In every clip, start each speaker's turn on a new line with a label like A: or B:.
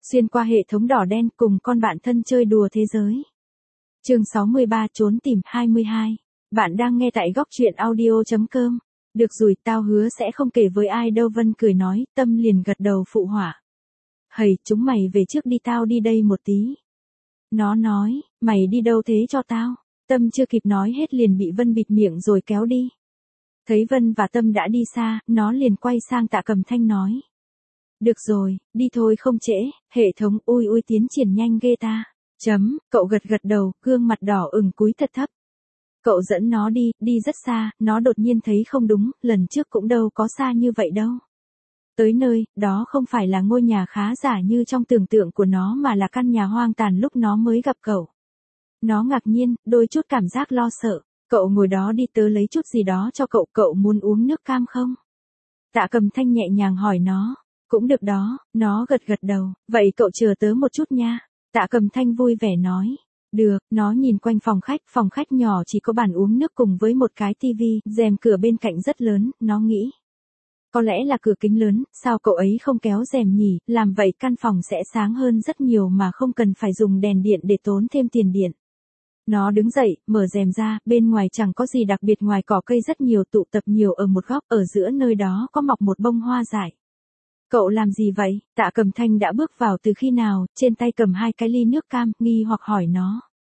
A: Xuyên qua hệ thống đỏ đen cùng con bạn thân chơi đùa thế giới. Chương 63 trốn tìm 22. Bạn đang nghe tại góc truyện audio.com. Được rồi, tao hứa sẽ không kể với ai đâu. Vân cười nói, Tâm liền gật đầu phụ họa. Hầy, chúng mày về trước đi, tao đi đây một tí. Nó nói, mày đi đâu thế cho tao? Tâm chưa kịp nói hết liền bị Vân bịt miệng rồi kéo đi. Thấy Vân và Tâm đã đi xa, nó liền quay sang Tạ Cầm Thanh nói. Được rồi, đi thôi không trễ, hệ thống ui tiến triển nhanh ghê ta. Cậu gật đầu, gương mặt đỏ ửng cúi thật thấp. Cậu dẫn nó đi rất xa, nó đột nhiên thấy không đúng, lần trước cũng đâu có xa như vậy đâu. Tới nơi, đó không phải là ngôi nhà khá giả như trong tưởng tượng của nó mà là căn nhà hoang tàn lúc nó mới gặp cậu. Nó ngạc nhiên, đôi chút cảm giác lo sợ. Cậu ngồi đó đi, tớ lấy chút gì đó cho cậu, cậu muốn uống nước cam không? Tạ Cầm Thanh nhẹ nhàng hỏi nó. Cũng được đó, nó gật đầu, vậy cậu chờ tớ một chút nha. Tạ Cầm Thanh vui vẻ nói. Được, nó nhìn quanh phòng khách nhỏ chỉ có bàn uống nước cùng với một cái tivi, rèm cửa bên cạnh rất lớn, nó nghĩ. Có lẽ là cửa kính lớn, sao cậu ấy không kéo rèm nhỉ, làm vậy căn phòng sẽ sáng hơn rất nhiều mà không cần phải dùng đèn điện để tốn thêm tiền điện. Nó đứng dậy, mở rèm ra, bên ngoài chẳng có gì đặc biệt ngoài cỏ cây rất nhiều tụ tập nhiều ở một góc, ở giữa nơi đó có mọc một bông hoa dại. Cậu làm gì vậy? Tạ Cầm Thanh đã bước vào từ khi nào, trên tay cầm 2 cái ly nước cam, nghi hoặc hỏi nó.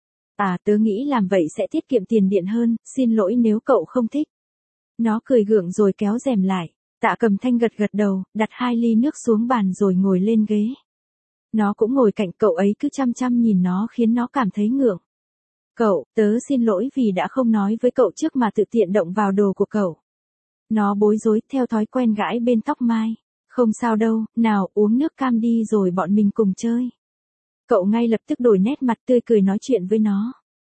A: Tớ nghĩ làm vậy sẽ tiết kiệm tiền điện hơn, xin lỗi nếu cậu không thích. Nó cười gượng rồi kéo rèm lại. Tạ Cầm Thanh gật đầu, đặt 2 ly nước xuống bàn rồi ngồi lên ghế. Nó cũng ngồi cạnh cậu ấy cứ chăm nhìn nó khiến nó cảm thấy ngượng. Cậu, tớ xin lỗi vì đã không nói với cậu trước mà tự tiện động vào đồ của cậu. Nó bối rối theo thói quen gãi bên tóc mai. Không sao đâu, nào uống nước cam đi rồi bọn mình cùng chơi. Cậu ngay lập tức đổi nét mặt tươi cười nói chuyện với nó.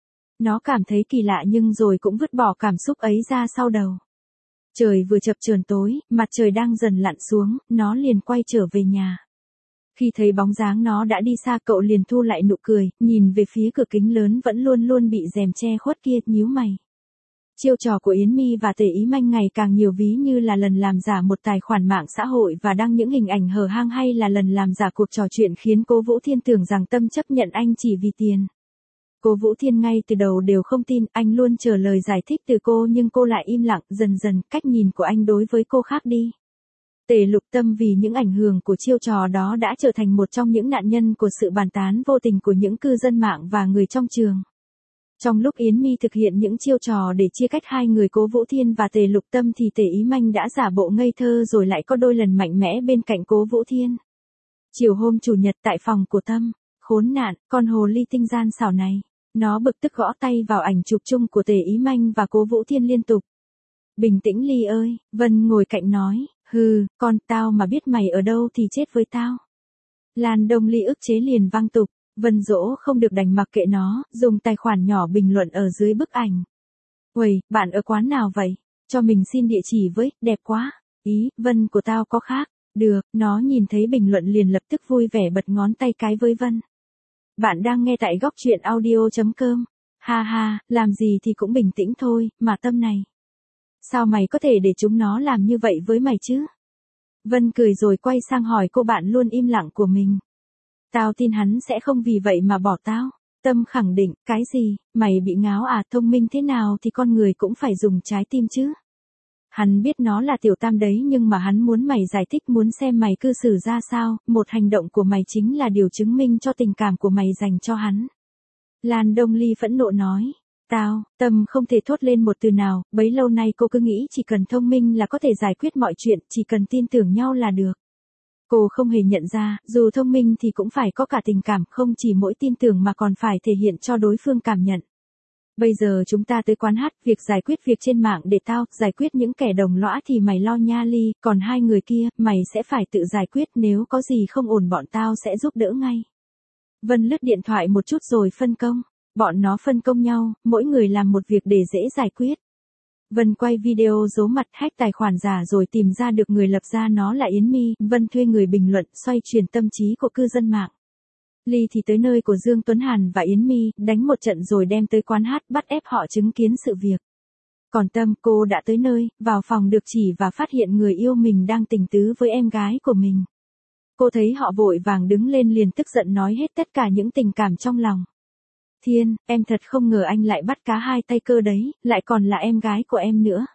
A: Nó cảm thấy kỳ lạ nhưng rồi cũng vứt bỏ cảm xúc ấy ra sau đầu. Trời vừa chập chờn tối, mặt trời đang dần lặn xuống, nó liền quay trở về nhà. Khi thấy bóng dáng nó đã đi xa cậu liền thu lại nụ cười, nhìn về phía cửa kính lớn vẫn luôn bị rèm che khuất kia, nhíu mày. Chiêu trò của Yến My và Tề Ý Manh ngày càng nhiều, ví như là lần làm giả một tài khoản mạng xã hội và đăng những hình ảnh hở hang, hay là lần làm giả cuộc trò chuyện khiến Cố Vũ Thiên tưởng rằng Tâm chấp nhận anh chỉ vì tiền. Cố Vũ Thiên ngay từ đầu đều không tin, anh luôn chờ lời giải thích từ cô nhưng cô lại im lặng, dần cách nhìn của anh đối với cô khác đi. Tề Lục Tâm vì những ảnh hưởng của chiêu trò đó đã trở thành một trong những nạn nhân của sự bàn tán vô tình của những cư dân mạng và người trong trường. Trong lúc Yến My thực hiện những chiêu trò để chia cách hai người Cố Vũ Thiên và Tề Lục Tâm thì Tề Ý Manh đã giả bộ ngây thơ rồi lại có đôi lần mạnh mẽ bên cạnh Cố Vũ Thiên. Chiều hôm Chủ nhật tại phòng của Tâm, khốn nạn, con hồ ly tinh gian xảo này. Nó bực tức gõ tay vào ảnh chụp chung của Tề Ý Manh và Cố Vũ Thiên liên tục. Bình tĩnh Ly ơi, Vân ngồi cạnh nói, con tao mà biết mày ở đâu thì chết với tao. Lan Đông Ly ức chế liền vang tục. Vân dỗ không được đành mặc kệ nó, dùng tài khoản nhỏ bình luận ở dưới bức ảnh. Uầy, bạn ở quán nào vậy? Cho mình xin địa chỉ với, đẹp quá. Ý, Vân của tao có khác. Được, nó nhìn thấy bình luận liền lập tức vui vẻ bật ngón tay cái với Vân. Bạn đang nghe tại góc truyện audio.com. Ha, làm gì thì cũng bình tĩnh thôi, mà Tâm này. Sao mày có thể để chúng nó làm như vậy với mày chứ? Vân cười rồi quay sang hỏi cô bạn luôn im lặng của mình. Tao tin hắn sẽ không vì vậy mà bỏ tao. Tâm khẳng định, cái gì, mày bị ngáo à, thông minh thế nào thì con người cũng phải dùng trái tim chứ. Hắn biết nó là tiểu tam đấy nhưng mà hắn muốn mày giải thích, muốn xem mày cư xử ra sao, một hành động của mày chính là điều chứng minh cho tình cảm của mày dành cho hắn. Lan Đông Ly phẫn nộ nói. Tâm không thể thốt lên một từ nào, bấy lâu nay cô cứ nghĩ chỉ cần thông minh là có thể giải quyết mọi chuyện, chỉ cần tin tưởng nhau là được. Cô không hề nhận ra, dù thông minh thì cũng phải có cả tình cảm, không chỉ mỗi tin tưởng mà còn phải thể hiện cho đối phương cảm nhận. Bây giờ chúng ta tới quán hát, việc giải quyết việc trên mạng để tao giải quyết những kẻ đồng lõa thì mày lo nha Ly, còn hai người kia, mày sẽ phải tự giải quyết, nếu có gì không ổn bọn tao sẽ giúp đỡ ngay. Vân lướt điện thoại một chút rồi phân công. Bọn nó phân công nhau, mỗi người làm một việc để dễ giải quyết. Vân quay video giấu mặt hack tài khoản giả rồi tìm ra được người lập ra nó là Yến My. Vân thuê người bình luận xoay chuyển tâm trí của cư dân mạng. Ly thì tới nơi của Dương Tuấn Hàn và Yến My, đánh một trận rồi đem tới quán hát bắt ép họ chứng kiến sự việc. Còn Tâm, cô đã tới nơi, vào phòng được chỉ và phát hiện người yêu mình đang tình tứ với em gái của mình. Cô thấy họ vội vàng đứng lên liền tức giận nói hết tất cả những tình cảm trong lòng. Thiên, em thật không ngờ anh lại bắt cá hai tay cơ đấy, lại còn là em gái của em nữa.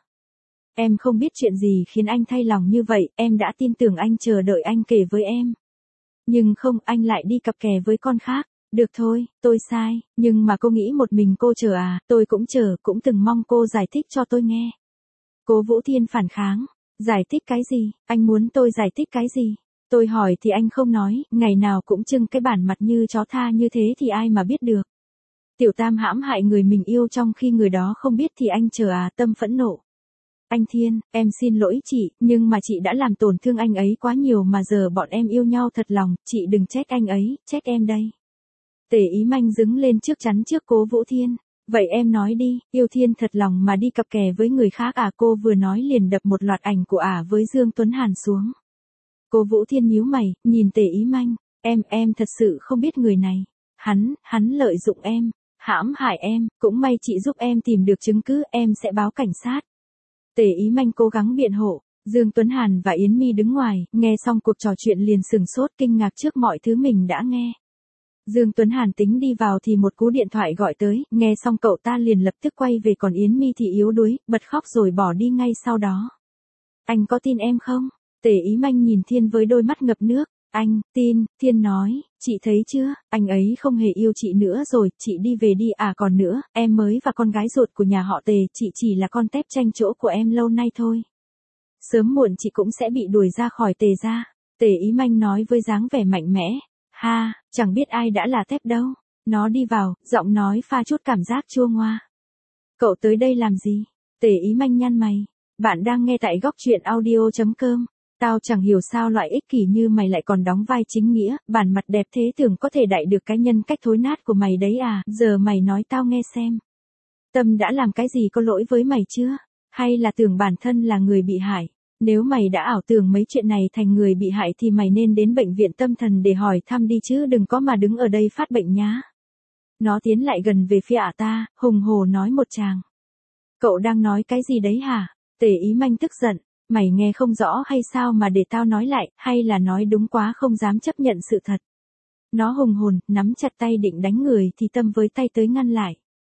A: Em không biết chuyện gì khiến anh thay lòng như vậy, em đã tin tưởng anh chờ đợi anh kể với em. Nhưng không, anh lại đi cặp kè với con khác. Được thôi, tôi sai, nhưng mà cô nghĩ một mình cô chờ à, tôi cũng chờ, cũng từng mong cô giải thích cho tôi nghe. Cố Vũ Thiên phản kháng. Giải thích cái gì, anh muốn tôi giải thích cái gì? Tôi hỏi thì anh không nói, ngày nào cũng trưng cái bản mặt như chó tha như thế thì ai mà biết được. Tiểu Tam hãm hại người mình yêu trong khi người đó không biết thì anh chờ à, tâm phẫn nộ. Anh Thiên, em xin lỗi chị, nhưng mà chị đã làm tổn thương anh ấy quá nhiều mà giờ bọn em yêu nhau thật lòng, chị đừng trách anh ấy, trách em đây. Tề Ý Manh đứng lên trước chắn trước Cố Vũ Thiên. Vậy em nói đi, yêu Thiên thật lòng mà đi cặp kè với người khác à? Cô vừa nói liền đập một loạt ảnh của ả với Dương Tuấn Hàn xuống. Cố Vũ Thiên nhíu mày, nhìn Tề Ý Manh, em thật sự không biết người này. Hắn lợi dụng em, hãm hại em, cũng may chị giúp em tìm được chứng cứ, em sẽ báo cảnh sát. Tề Ý Manh cố gắng biện hộ. Dương Tuấn Hàn và Yến Mi đứng ngoài, nghe xong cuộc trò chuyện liền sừng sốt kinh ngạc trước mọi thứ mình đã nghe. Dương Tuấn Hàn tính đi vào thì một cú điện thoại gọi tới, nghe xong cậu ta liền lập tức quay về, còn Yến Mi thì yếu đuối, bật khóc rồi bỏ đi ngay sau đó. Anh có tin em không? Tề Ý Manh nhìn Thiên với đôi mắt ngập nước. Anh, tin, Thiên nói, chị thấy chưa, anh ấy không hề yêu chị nữa rồi, chị đi về đi à, còn nữa, em mới và con gái ruột của nhà họ Tề, chị chỉ là con tép tranh chỗ của em lâu nay thôi. Sớm muộn chị cũng sẽ bị đuổi ra khỏi Tề gia. Tề Ý Manh nói với dáng vẻ mạnh mẽ. Ha, chẳng biết ai đã là tép đâu. Nó đi vào, giọng nói pha chút cảm giác chua ngoa. Cậu tới đây làm gì? Tề Ý Manh nhăn mày. Bạn đang nghe tại góc truyện audio.com. Tao chẳng hiểu sao loại ích kỷ như mày lại còn đóng vai chính nghĩa, bản mặt đẹp thế tưởng có thể đậy được cái nhân cách thối nát của mày đấy à, giờ mày nói tao nghe xem. Tâm đã làm cái gì có lỗi với mày chưa? Hay là tưởng bản thân là người bị hại? Nếu mày đã ảo tưởng mấy chuyện này thành người bị hại thì mày nên đến bệnh viện tâm thần để hỏi thăm đi chứ đừng có mà đứng ở đây phát bệnh nhá. Nó tiến lại gần về phía ả ta, hùng hổ nói một tràng. Cậu đang nói cái gì đấy hả? Tề Ý Manh tức giận. Mày nghe không rõ hay sao mà để tao nói lại, hay là nói đúng quá không dám chấp nhận sự thật. Nó hùng hồn, nắm chặt tay định đánh người thì Tâm với tay tới ngăn lại.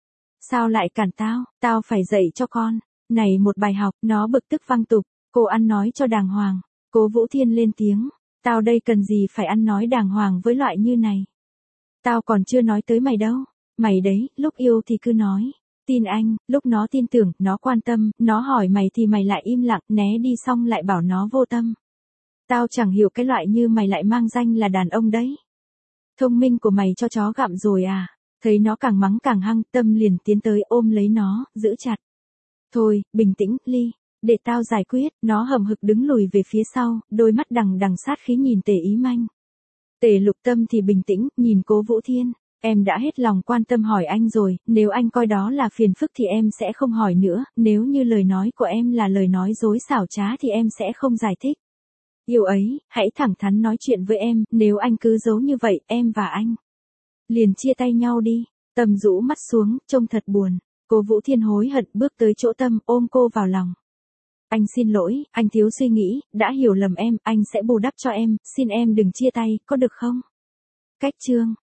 A: Sao lại cản tao phải dạy cho con. Này một bài học, nó bực tức văng tục, cô ăn nói cho đàng hoàng. Cố Vũ Thiên lên tiếng, tao đây cần gì phải ăn nói đàng hoàng với loại như này. Tao còn chưa nói tới mày đâu, mày đấy, lúc yêu thì cứ nói. Tin anh, lúc nó tin tưởng, nó quan tâm, nó hỏi mày thì mày lại im lặng, né đi xong lại bảo nó vô tâm. Tao chẳng hiểu cái loại như mày lại mang danh là đàn ông đấy. Thông minh của mày cho chó gặm rồi à? Thấy nó càng mắng càng hăng, Tâm liền tiến tới ôm lấy nó, giữ chặt. Thôi, bình tĩnh, Ly, để tao giải quyết. Nó hậm hực đứng lùi về phía sau, đôi mắt đằng đằng sát khí nhìn Tề Ý Manh. Tề Lục Tâm thì bình tĩnh, nhìn Cố Vũ Thiên. Em đã hết lòng quan tâm hỏi anh rồi, nếu anh coi đó là phiền phức thì em sẽ không hỏi nữa, nếu như lời nói của em là lời nói dối xảo trá thì em sẽ không giải thích. Yêu ấy, hãy thẳng thắn nói chuyện với em, nếu anh cứ giấu như vậy, em và anh liền chia tay nhau đi. Tâm rũ mắt xuống, trông thật buồn. Cố Vũ Thiên hối hận bước tới chỗ Tâm, ôm cô vào lòng. Anh xin lỗi, anh thiếu suy nghĩ, đã hiểu lầm em, anh sẽ bù đắp cho em, xin em đừng chia tay, có được không? Cách chương